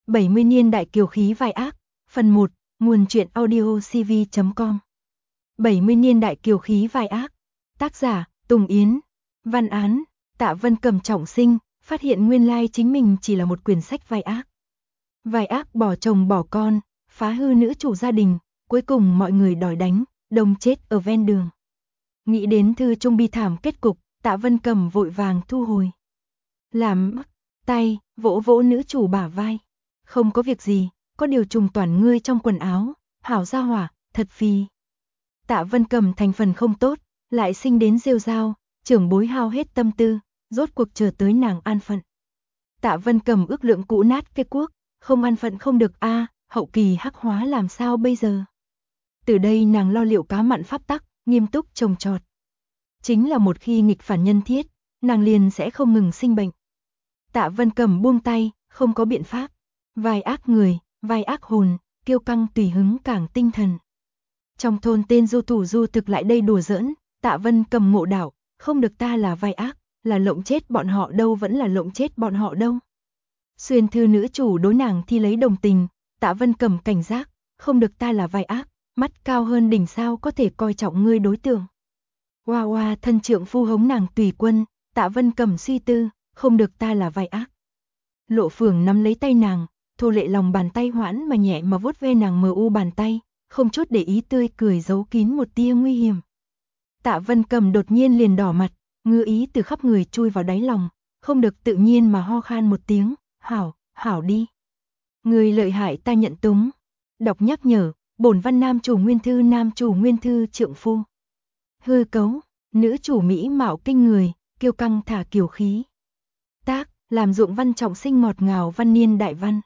70 niên đại kiều khí vai ác, phần 1, nguồn truyện audio cv.com. 70 niên đại kiều khí vai ác, tác giả, Tùng Yến, văn án, Tạ Vân Cầm trọng sinh, phát hiện nguyên lai chính mình chỉ là một quyển sách vai ác. Vai ác bỏ chồng bỏ con, phá hư nữ chủ gia đình, cuối cùng mọi người đòi đánh, đồng chết ở ven đường. Nghĩ đến thư trung bi thảm kết cục, Tạ Vân Cầm vội vàng thu hồi. Làm tay, vỗ vỗ nữ chủ bả vai. Không có việc gì, có điều trùng toàn ngươi trong quần áo, hảo gia hỏa, thật phi. Tạ Vân Cầm thành phần không tốt, lại sinh đến rêu rao, trưởng bối hao hết tâm tư, rốt cuộc chờ tới nàng an phận. Tạ Vân Cầm ước lượng cũ nát cái cuốc, không an phận không được a, hậu kỳ hắc hóa làm sao bây giờ? Từ đây nàng lo liệu cá mặn pháp tắc, nghiêm túc trồng trọt. Chính là một khi nghịch phản nhân thiết, nàng liền sẽ không ngừng sinh bệnh. Tạ Vân Cầm buông tay, không có biện pháp. Vai ác người, vai ác hồn, kiêu căng tùy hứng càng tinh thần. Trong thôn tên du thủ du thực lại đây đùa giỡn, Tạ Vân Cầm ngộ đạo, không được ta là vai ác, là lộng chết bọn họ đâu, vẫn là lộng chết bọn họ đâu. Xuyên thư nữ chủ đối nàng thi lấy đồng tình, Tạ Vân Cầm cảnh giác, không được ta là vai ác, mắt cao hơn đỉnh sao có thể coi trọng ngươi đối tượng. Hoa hoa thân trượng phu hống nàng tùy quân, Tạ Vân Cầm suy tư, không được ta là vai ác. Lộ Phường nắm lấy tay nàng, thô lệ lòng bàn tay hoãn mà nhẹ mà vuốt ve nàng mờ u bàn tay, không chút để ý tươi cười giấu kín một tia nguy hiểm. Tạ Vân Cầm đột nhiên liền đỏ mặt, ngứa ý từ khắp người chui vào đáy lòng, không được tự nhiên mà ho khan một tiếng, hảo, hảo đi. Người lợi hại ta nhận túng. Đọc nhắc nhở, bổn văn nam chủ nguyên thư trượng phu. Hư cấu, nữ chủ mỹ mạo kinh người, kiêu căng thả kiều khí. Tác, làm dụng văn trọng sinh ngọt ngào văn niên đại văn.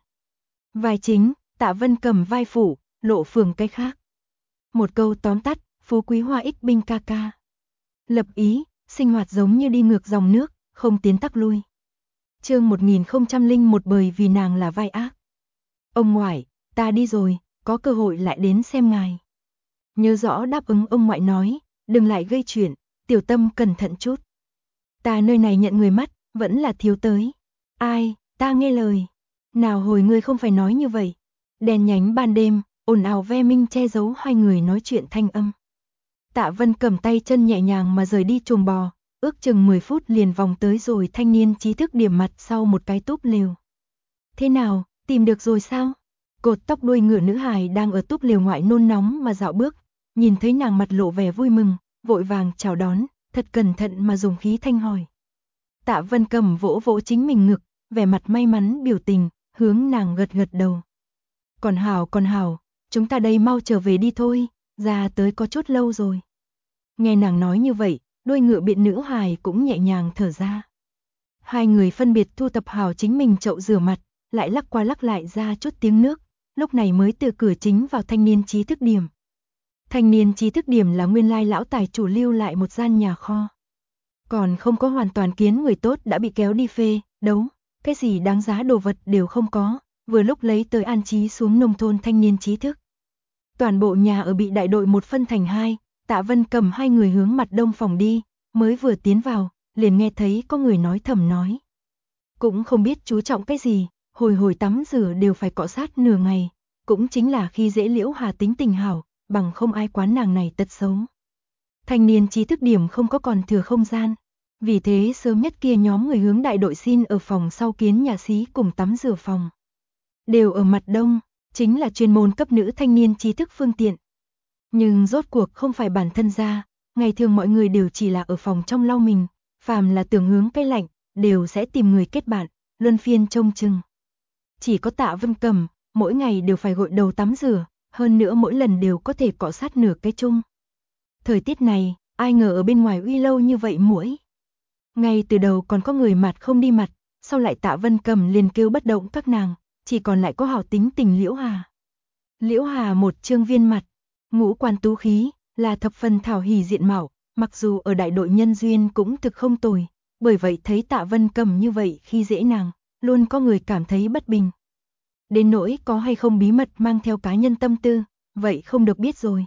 Vai chính, Tạ Vân Cầm vai phụ, Lộ Phường cái khác. Một câu tóm tắt, phú quý hoa ích binh ca ca. Lập ý, sinh hoạt giống như đi ngược dòng nước, không tiến tắc lui. Chương 1001 bởi vì nàng là vai ác. Ông ngoại, ta đi rồi, có cơ hội lại đến xem ngài. Nhớ rõ đáp ứng ông ngoại nói, đừng lại gây chuyện, tiểu tâm cẩn thận chút. Ta nơi này nhận người mắt, vẫn là thiếu tới. Ai, ta nghe lời. Nào hồi ngươi không phải nói như vậy. Đèn nhánh ban đêm, ồn ào ve minh che giấu hai người nói chuyện thanh âm. Tạ Vân Cầm tay chân nhẹ nhàng mà rời đi chuồng bò, ước chừng 10 phút liền vòng tới rồi thanh niên trí thức điểm mặt sau một cái túp lều. Thế nào, tìm được rồi sao? Cột tóc đuôi ngựa nữ hài đang ở túp lều ngoại nôn nóng mà dạo bước, nhìn thấy nàng mặt lộ vẻ vui mừng, vội vàng chào đón, thật cẩn thận mà dùng khí thanh hỏi. Tạ Vân Cầm vỗ vỗ chính mình ngực, vẻ mặt may mắn biểu tình, hướng nàng gật gật đầu. Còn hảo, chúng ta đây mau trở về đi thôi, ra tới có chút lâu rồi. Nghe nàng nói như vậy, đuôi ngựa biện nữ hài cũng nhẹ nhàng thở ra. Hai người phân biệt thu tập hảo chính mình chậu rửa mặt, lại lắc qua lắc lại ra chút tiếng nước, lúc này mới từ cửa chính vào thanh niên trí thức điểm. Thanh niên trí thức điểm là nguyên lai lão tài chủ lưu lại một gian nhà kho. Còn không có hoàn toàn kiến người tốt đã bị kéo đi phê, đấu, cái gì đáng giá đồ vật đều không có, vừa lúc lấy tới an trí xuống nông thôn thanh niên trí thức. Toàn bộ nhà ở bị đại đội một phân thành hai, Tạ Vân Cầm hai người hướng mặt đông phòng đi, mới vừa tiến vào, liền nghe thấy có người nói thầm nói. Cũng không biết chú trọng cái gì, hồi tắm rửa đều phải cọ sát nửa ngày, cũng chính là khi dễ Liễu Hà tính tình hảo, bằng không ai quán nàng này tật xấu. Thanh niên trí thức điểm không có còn thừa không gian, vì thế sớm nhất kia nhóm người hướng đại đội xin ở phòng sau kiến nhà xí cùng tắm rửa phòng. Đều ở mặt đông, chính là chuyên môn cấp nữ thanh niên trí thức phương tiện. Nhưng rốt cuộc không phải bản thân ra, ngày thường mọi người đều chỉ là ở phòng trong lau mình, phàm là tưởng hướng cái lạnh, đều sẽ tìm người kết bạn, luân phiên trông chừng. Chỉ có Tạ Vân Cầm, mỗi ngày đều phải gội đầu tắm rửa, hơn nữa mỗi lần đều có thể cọ sát nửa cái chung. Thời tiết này, ai ngờ ở bên ngoài uy lâu như vậy muỗi. Ngay từ đầu còn có người mặt không đi mặt, sau lại Tạ Vân Cầm liền kêu bất động các nàng, chỉ còn lại có hảo tính tình Liễu Hà. Liễu Hà một trương viên mặt, ngũ quan tú khí, là thập phần thảo hỉ diện mạo, mặc dù ở đại đội nhân duyên cũng thực không tồi, bởi vậy thấy Tạ Vân Cầm như vậy khi dễ nàng, luôn có người cảm thấy bất bình. Đến nỗi có hay không bí mật mang theo cá nhân tâm tư, vậy không được biết rồi.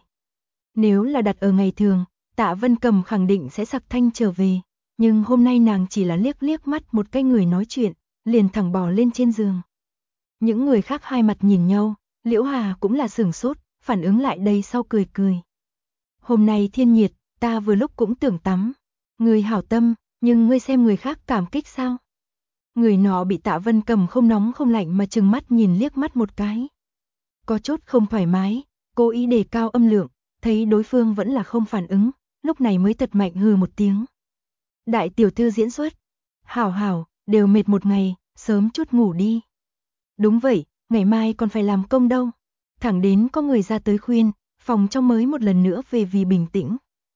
Nếu là đặt ở ngày thường, Tạ Vân Cầm khẳng định sẽ sặc thanh trở về, nhưng hôm nay nàng chỉ là liếc liếc mắt một cái người nói chuyện, liền thẳng bò lên trên giường. Những người khác hai mặt nhìn nhau, Liễu Hà cũng là sửng sốt, phản ứng lại đây sau cười cười. Hôm nay thiên nhiệt, ta vừa lúc cũng tưởng tắm. Người hảo tâm, nhưng ngươi xem người khác cảm kích sao? Người nọ bị Tạ Vân Cầm không nóng không lạnh mà trừng mắt nhìn liếc mắt một cái. Có chút không thoải mái, cố ý đề cao âm lượng, thấy đối phương vẫn là không phản ứng, lúc này mới thật mạnh hừ một tiếng. Đại tiểu thư diễn xuất. Hảo hảo, đều mệt một ngày, sớm chút ngủ đi. Đúng vậy, ngày mai còn phải làm công đâu. Thẳng đến có người ra tới khuyên, phòng trong mới một lần nữa về vì bình tĩnh.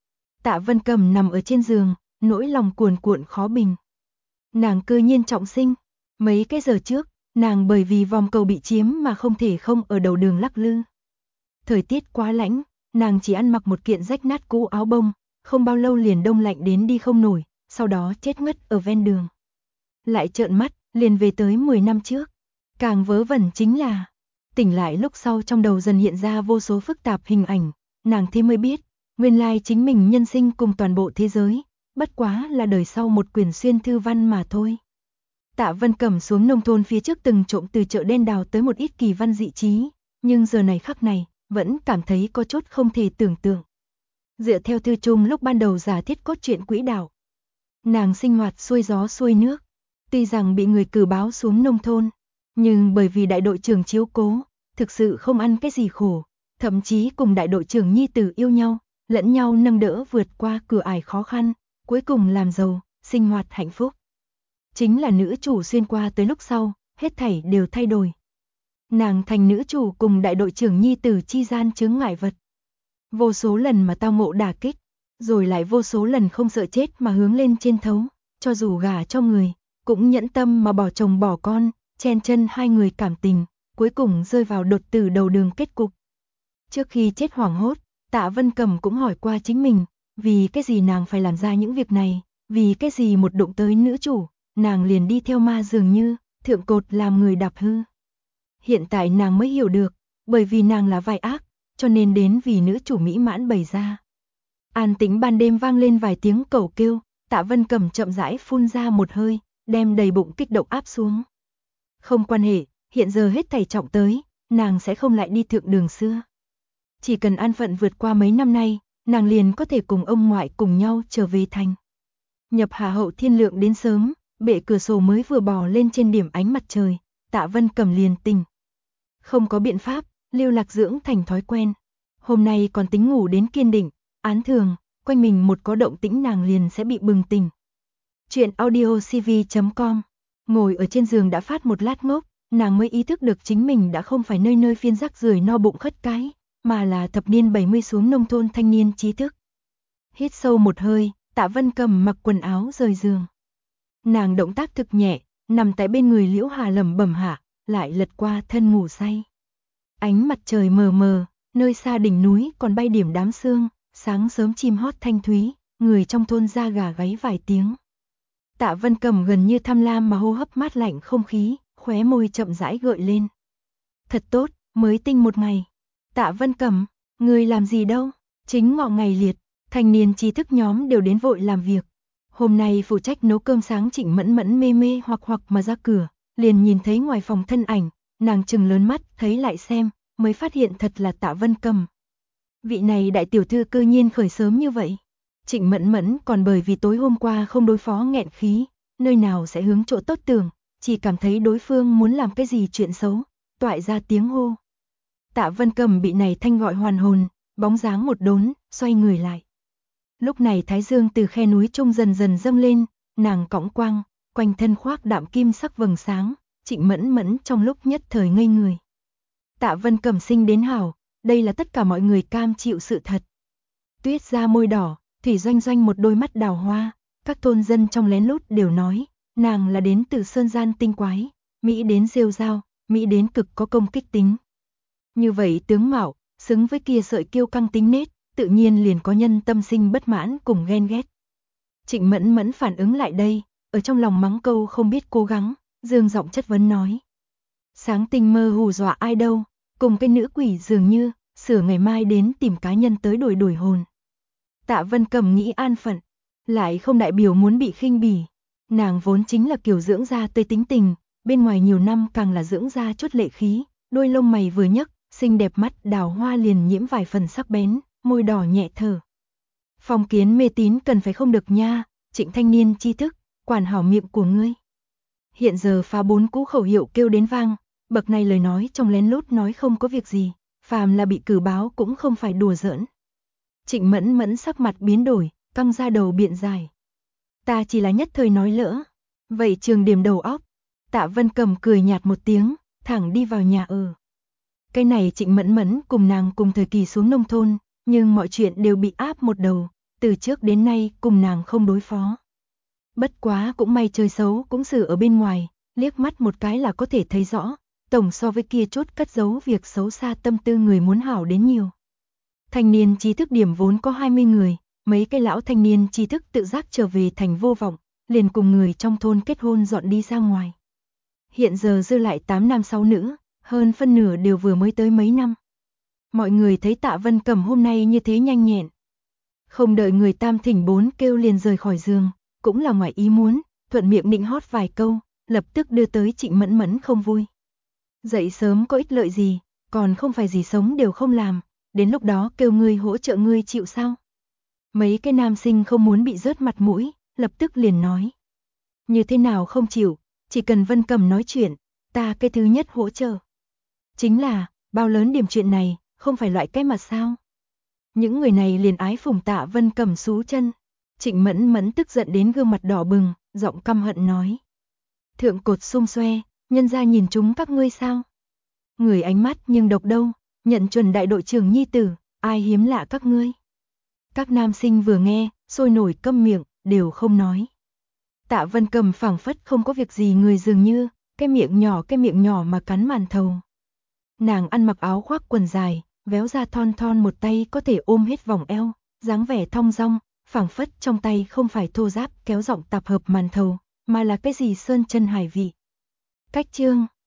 Tạ Vân Cầm nằm ở trên giường, nỗi lòng cuồn cuộn khó bình. Nàng cơ nhiên trọng sinh. Mấy cái giờ trước, nàng bởi vì vòng cầu bị chiếm mà không thể không ở đầu đường lắc lư. Thời tiết quá lạnh, nàng chỉ ăn mặc một kiện rách nát cũ áo bông, không bao lâu liền đông lạnh đến đi không nổi, sau đó chết ngất ở ven đường. Lại trợn mắt, liền về tới 10 năm trước. Càng vớ vẩn chính là, tỉnh lại lúc sau trong đầu dần hiện ra vô số phức tạp hình ảnh, nàng thế mới biết, nguyên lai chính mình nhân sinh cùng toàn bộ thế giới, bất quá là đời sau một quyển xuyên thư văn mà thôi. Tạ Vân Cầm xuống nông thôn phía trước từng trộm từ chợ đen đào tới một ít kỳ văn dị trí, nhưng giờ này khắc này, vẫn cảm thấy có chút không thể tưởng tượng. Dựa theo thư chung lúc ban đầu giả thiết cốt truyện quỹ đạo, nàng sinh hoạt xuôi gió xuôi nước, tuy rằng bị người cử báo xuống nông thôn, nhưng bởi vì đại đội trưởng chiếu cố, thực sự không ăn cái gì khổ, thậm chí cùng đại đội trưởng nhi tử yêu nhau, lẫn nhau nâng đỡ vượt qua cửa ải khó khăn, cuối cùng làm giàu, sinh hoạt hạnh phúc. Chính là nữ chủ xuyên qua tới lúc sau, hết thảy đều thay đổi. Nàng thành nữ chủ cùng đại đội trưởng nhi tử chi gian chướng ngại vật. Vô số lần mà tao ngộ đả kích, rồi lại vô số lần không sợ chết mà hướng lên trên thấu, cho dù gả cho người, cũng nhẫn tâm mà bỏ chồng bỏ con, chen chân hai người cảm tình, cuối cùng rơi vào đột tử đầu đường kết cục. Trước khi chết hoảng hốt, Tạ Vân Cầm cũng hỏi qua chính mình, vì cái gì nàng phải làm ra những việc này, vì cái gì một đụng tới nữ chủ, nàng liền đi theo ma dường như, thượng cột làm người đạp hư. Hiện tại nàng mới hiểu được, bởi vì nàng là vai ác, cho nên đến vì nữ chủ mỹ mãn bày ra. An tĩnh ban đêm vang lên vài tiếng cẩu kêu, Tạ Vân Cầm chậm rãi phun ra một hơi, đem đầy bụng kích động áp xuống. Không quan hệ, hiện giờ hết thảy trọng tới, nàng sẽ không lại đi thượng đường xưa. Chỉ cần an phận vượt qua mấy năm nay, nàng liền có thể cùng ông ngoại cùng nhau trở về thành. Nhập Hà hậu thiên lượng đến sớm, bệ cửa sổ mới vừa bò lên trên điểm ánh mặt trời, Tạ Vân Cầm liền tỉnh. Không có biện pháp, lưu lạc dưỡng thành thói quen. Hôm nay còn tính ngủ đến kiên định, án thường, quanh mình một có động tĩnh nàng liền sẽ bị bừng tỉnh. Chuyện audiocv.com. Ngồi ở trên giường đã phát một lát ngốc, nàng mới ý thức được chính mình đã không phải nơi nơi phiên rác rưởi no bụng khất cái, mà là thập niên 70 xuống nông thôn thanh niên trí thức. Hít sâu một hơi, Tạ Vân Cầm mặc quần áo rời giường. Nàng động tác thực nhẹ, nằm tại bên người Liễu Hà lẩm bẩm hạ, lại lật qua thân ngủ say. Ánh mặt trời mờ mờ, nơi xa đỉnh núi còn bay điểm đám sương, sáng sớm chim hót thanh thúy, người trong thôn da gà gáy vài tiếng. Tạ Vân Cầm gần như tham lam mà hô hấp mát lạnh không khí, khóe môi chậm rãi gợi lên. Thật tốt, mới tinh một ngày. Tạ Vân Cầm, người làm gì đâu? Chính ngọ ngày liệt, thanh niên trí thức nhóm đều đến vội làm việc. Hôm nay phụ trách nấu cơm sáng Trịnh Mẫn Mẫn mê mê hoặc mà ra cửa, liền nhìn thấy ngoài phòng thân ảnh, nàng trừng lớn mắt thấy lại xem, mới phát hiện thật là Tạ Vân Cầm. Vị này đại tiểu thư cơ nhiên khởi sớm như vậy. Trịnh Mẫn Mẫn còn bởi vì tối hôm qua không đối phó nghẹn khí, nơi nào sẽ hướng chỗ tốt tưởng, chỉ cảm thấy đối phương muốn làm cái gì chuyện xấu, toại ra tiếng hô. Tạ Vân Cầm bị này thanh gọi hoàn hồn, bóng dáng một đốn, xoay người lại. Lúc này thái dương từ khe núi trung dần dần dâng lên, nàng cõng quang, quanh thân khoác đạm kim sắc vầng sáng, Trịnh Mẫn Mẫn trong lúc nhất thời ngây người. Tạ Vân Cầm sinh đến hảo, đây là tất cả mọi người cam chịu sự thật. Tuyết da môi đỏ, Thủy Doanh Doanh một đôi mắt đào hoa, các thôn dân trong lén lút đều nói, nàng là đến từ sơn gian tinh quái, Mỹ đến rêu rao, Mỹ đến cực có công kích tính. Như vậy tướng mạo, xứng với kia sợi kiêu căng tính nết, tự nhiên liền có nhân tâm sinh bất mãn cùng ghen ghét. Trịnh Mẫn Mẫn phản ứng lại đây, ở trong lòng mắng câu không biết cố gắng, dương giọng chất vấn nói. Sáng tinh mơ hù dọa ai đâu, cùng cái nữ quỷ dường như, sửa ngày mai đến tìm cá nhân tới đuổi hồn. Tạ Vân Cầm nghĩ an phận, lại không đại biểu muốn bị khinh bỉ. Nàng vốn chính là kiểu dưỡng ra tươi tính tình, bên ngoài nhiều năm càng là dưỡng ra chút lệ khí, đôi lông mày vừa nhấc, xinh đẹp mắt đào hoa liền nhiễm vài phần sắc bén, môi đỏ nhẹ thở. Phong kiến mê tín cần phải không được nha, Trịnh thanh niên tri thức, quản hảo miệng của ngươi. Hiện giờ phá 4 cú khẩu hiệu kêu đến vang, bậc này lời nói trong lén lút nói không có việc gì, phàm là bị cử báo cũng không phải đùa giỡn. Trịnh Mẫn Mẫn sắc mặt biến đổi, căng ra đầu biện giải. Ta chỉ là nhất thời nói lỡ. Vậy trường điểm đầu óc. Tạ Vân Cầm cười nhạt một tiếng, thẳng đi vào nhà ở. Cái này Trịnh Mẫn Mẫn cùng nàng cùng thời kỳ xuống nông thôn, nhưng mọi chuyện đều bị áp một đầu, từ trước đến nay cùng nàng không đối phó. Bất quá cũng may chơi xấu cũng xử ở bên ngoài, liếc mắt một cái là có thể thấy rõ, tổng so với kia chốt cất giấu việc xấu xa tâm tư người muốn hảo đến nhiều. Thanh niên trí thức điểm vốn có 20 người, mấy cái lão thanh niên trí thức tự giác trở về thành vô vọng, liền cùng người trong thôn kết hôn dọn đi ra ngoài. Hiện giờ dư lại 8 nam 6 nữ, hơn phân nửa đều vừa mới tới mấy năm. Mọi người thấy Tạ Vân Cầm hôm nay như thế nhanh nhẹn. Không đợi người tam thỉnh bốn kêu liền rời khỏi giường, cũng là ngoài ý muốn, thuận miệng nịnh hót vài câu, lập tức đưa tới Trịnh Mẫn Mẫn không vui. Dậy sớm có ích lợi gì, còn không phải gì sống đều không làm, đến lúc đó kêu ngươi hỗ trợ ngươi chịu sao? Mấy cái nam sinh không muốn bị rớt mặt mũi, lập tức liền nói. Như thế nào không chịu, chỉ cần Vân Cầm nói chuyện, ta cái thứ nhất hỗ trợ. Chính là, bao lớn điểm chuyện này, không phải loại cái mặt sao? Những người này liền ái phủng Tạ Vân Cầm xú chân. Trịnh Mẫn Mẫn tức giận đến gương mặt đỏ bừng, giọng căm hận nói. Thượng cột xung xoe, nhân ra nhìn chúng các ngươi sao? Người ánh mắt nhưng độc đâu, nhận chuẩn đại đội trưởng nhi tử, ai hiếm lạ các ngươi? Các nam sinh vừa nghe, sôi nổi câm miệng, đều không nói. Tạ Vân Cầm phảng phất không có việc gì người dường như, cái miệng nhỏ mà cắn màn thầu. Nàng ăn mặc áo khoác quần dài, véo ra thon thon một tay có thể ôm hết vòng eo, dáng vẻ thong dong, phảng phất trong tay không phải thô ráp kéo giọng tập hợp màn thầu, mà là cái gì sơn chân hải vị. Cách chương